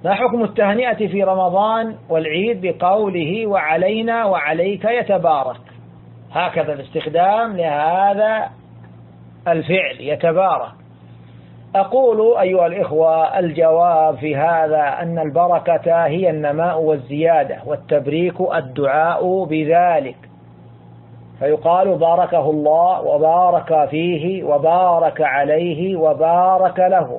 ما حكم التهنئة في رمضان والعيد بقوله وعلينا وعليك يتبارك؟ هكذا الاستخدام لهذا الفعل يتبارك. أقول أيها الإخوة الجواب في هذا أن البركة هي النماء والزيادة، والتبريك الدعاء بذلك، فيقال باركه الله وبارك فيه وبارك عليه وبارك له.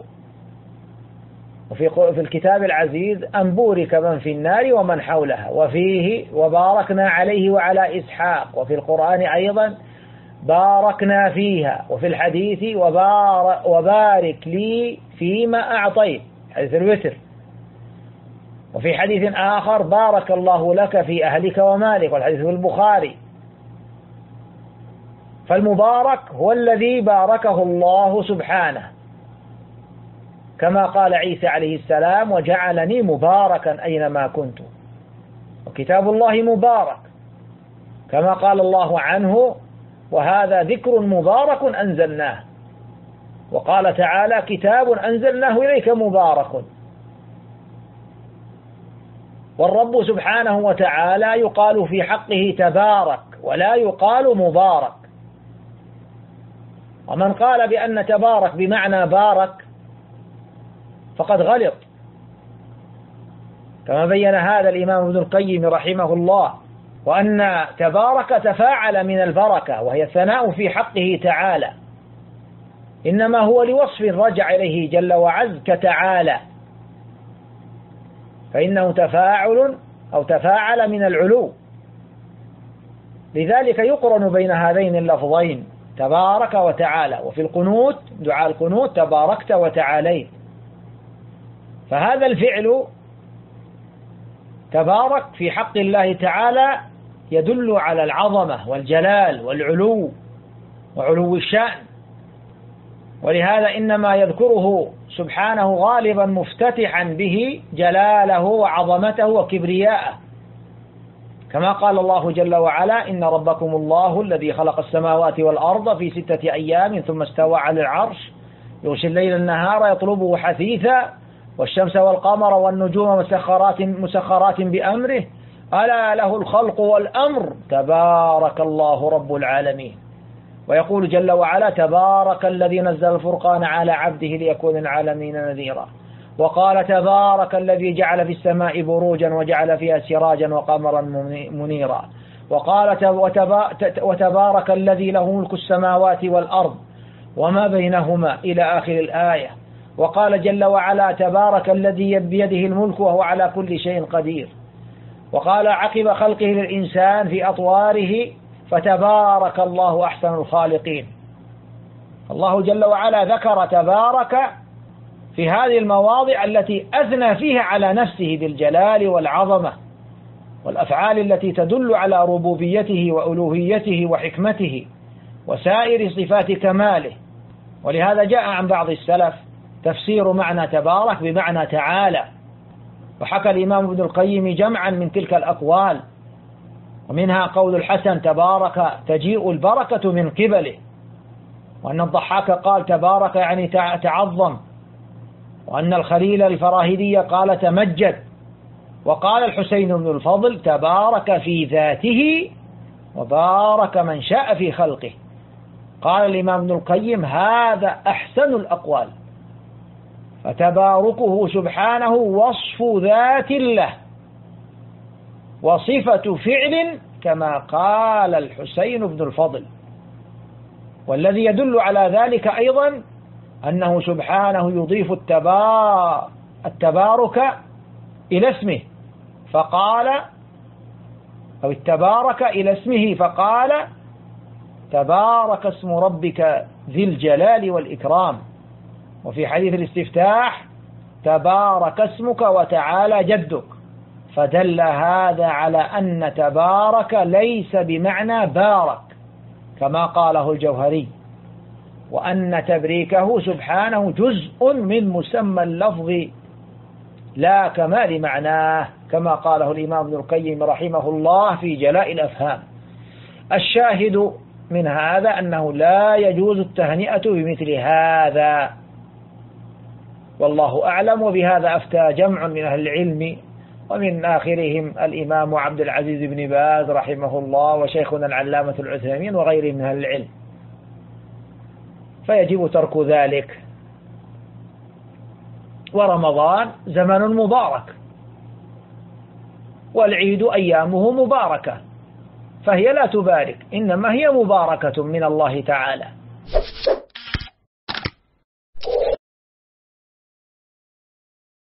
وفي الكتاب العزيز أن بورك من في النار ومن حولها، وفيه وباركنا عليه وعلى إسحاق، وفي القرآن أيضا باركنا فيها، وفي الحديث وبارك لي فيما أعطيت، حديث الوتر. وفي حديث آخر بارك الله لك في أهلك ومالك، والحديث في البخاري. فالمبارك هو الذي باركه الله سبحانه، كما قال عيسى عليه السلام وجعلني مباركا أينما كنت. وكتاب الله مبارك كما قال الله عنه وهذا ذكر مبارك أنزلناه. وقال تعالى كتاب أنزلناه إليك مبارك. والرب سبحانه وتعالى يقال في حقه تبارك ولا يقال مبارك. ومن قال بأن تبارك بمعنى بارك فقد غلط، كما بين هذا الإمام ابن القيم رحمه الله، وأن تبارك تفاعل من البركة وهي الثناء في حقه تعالى، إنما هو لوصف رجع إليه جل وعز كتعالى، فإنه تفاعل أو تفاعل من العلو، لذلك يقرن بين هذين اللفظين تبارك وتعالى. وفي القنوت دعاء القنوت تباركت وتعاليت. فهذا الفعل تبارك في حق الله تعالى يدل على العظمة والجلال والعلو وعلو الشأن، ولهذا إنما يذكره سبحانه غالبا مفتتحا به جلاله وعظمته وكبرياءه، كما قال الله جل وعلا إن ربكم الله الذي خلق السماوات والأرض في 6 أيام ثم استوى على العرش يغشي الليل النهار يطلبه حثيثا والشمس والقمر والنجوم مسخرات بأمره ألا له الخلق والأمر تبارك الله رب العالمين. ويقول جل وعلا تبارك الذي نزل الفرقان على عبده ليكون العالمين نذيرا. وقال تبارك الذي جعل في السماء بروجا وجعل فيها سراجا وقمرا منيرا. وقال وتبارك الذي له ملك السماوات والأرض وما بينهما إلى آخر الآية. وقال جل وعلا تبارك الذي بيده الملك وهو على كل شيء قدير. وقال عقب خلقه للإنسان في أطواره فتبارك الله أحسن الخالقين. الله جل وعلا ذكر تبارك في هذه المواضع التي أثنى فيها على نفسه بالجلال والعظمة والأفعال التي تدل على ربوبيته وألوهيته وحكمته وسائر صفات كماله. ولهذا جاء عن بعض السلف تفسير معنى تبارك بمعنى تعالى، وحكى الإمام ابن القيم جمعا من تلك الأقوال، ومنها قول الحسن تبارك تجيء البركة من قبله، وأن الضحاك قال تبارك يعني تعظم، وأن الخليل الفراهيدي قال تمجد، وقال الحسين بن الفضل تبارك في ذاته وبارك من شاء في خلقه. قال الإمام ابن القيم هذا أحسن الأقوال، فتباركه سبحانه وصف ذات له وصفة فعل كما قال الحسين بن الفضل. والذي يدل على ذلك أيضا أنه سبحانه يضيف التبارك إلى اسمه فقال أو التبارك إلى اسمه فقال تبارك اسم ربك ذي الجلال والإكرام. وفي حديث الاستفتاح تبارك اسمك وتعالى جدك، فدل هذا على أن تبارك ليس بمعنى بارك كما قاله الجوهري، وأن تبريكه سبحانه جزء من مسمى اللفظ لا كمال معناه كما قاله الإمام ابن القيم رحمه الله في جلاء الأفهام. الشاهد من هذا أنه لا يجوز التهنئة بمثل هذا، والله أعلم. وبهذا أفتى جمع من أهل العلم، ومن آخرهم الإمام عبد العزيز بن باز رحمه الله، وشيخنا العلامة العثيمين، وغيرهم من أهل العلم. فيجب ترك ذلك. ورمضان زمن مبارك، والعيد أيامه مباركة، فهي لا تبارك، إنما هي مباركة من الله تعالى.